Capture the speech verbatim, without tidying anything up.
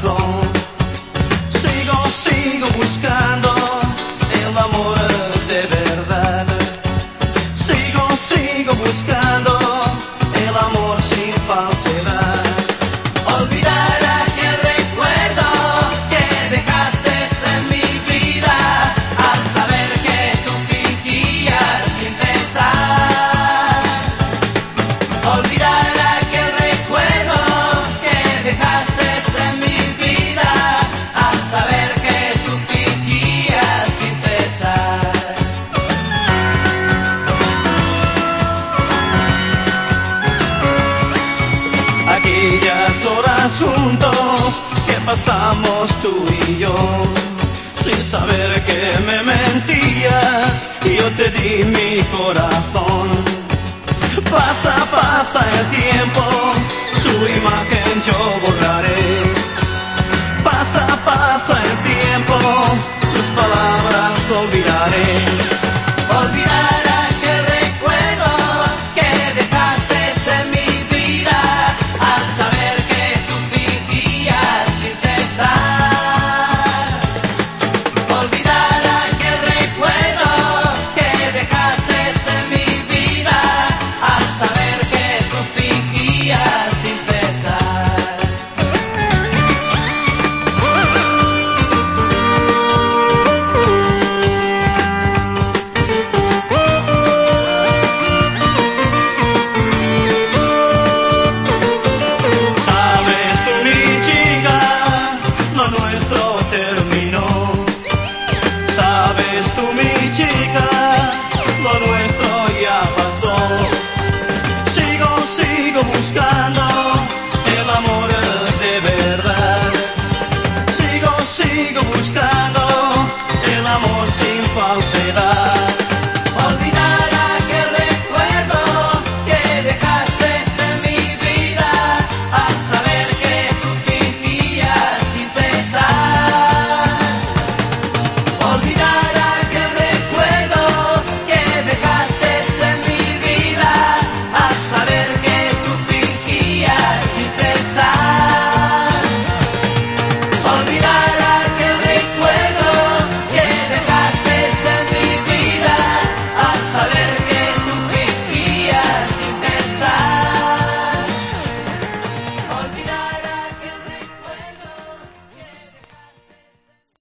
pasó. Sigo, sigo buscando el amor de verdad. Sigo, sigo buscando el amor sin falsedad. Olvidar aquel recuerdo que dejaste en mi vida al saber que tú fingías sin pensar. Olvidar aquel recuerdo que dejaste en mi vida al saber que tú fingías sin pensar. Aquellas horas juntos que pasamos tú y yo, sin saber que me mentías, yo te di mi corazón. Pasa, pasa el tiempo, tu imagen yo borraré. Pasa, pasa el tiempo, tus palabras olvidaré. Olvidar aquel recuerdo que dejaste en mi vida al saber que tú fingías sin pensar. Olvidar aquel recuerdo que dejaste en mi vida al saber que tú fingías sin pensar. Sabes tú, mi chica, lo nuestro terminó. Sabes tú, mi chica, lo nuestro ya pasó. Sigo, sigo buscando el amor de verdad. Sigo, sigo buscando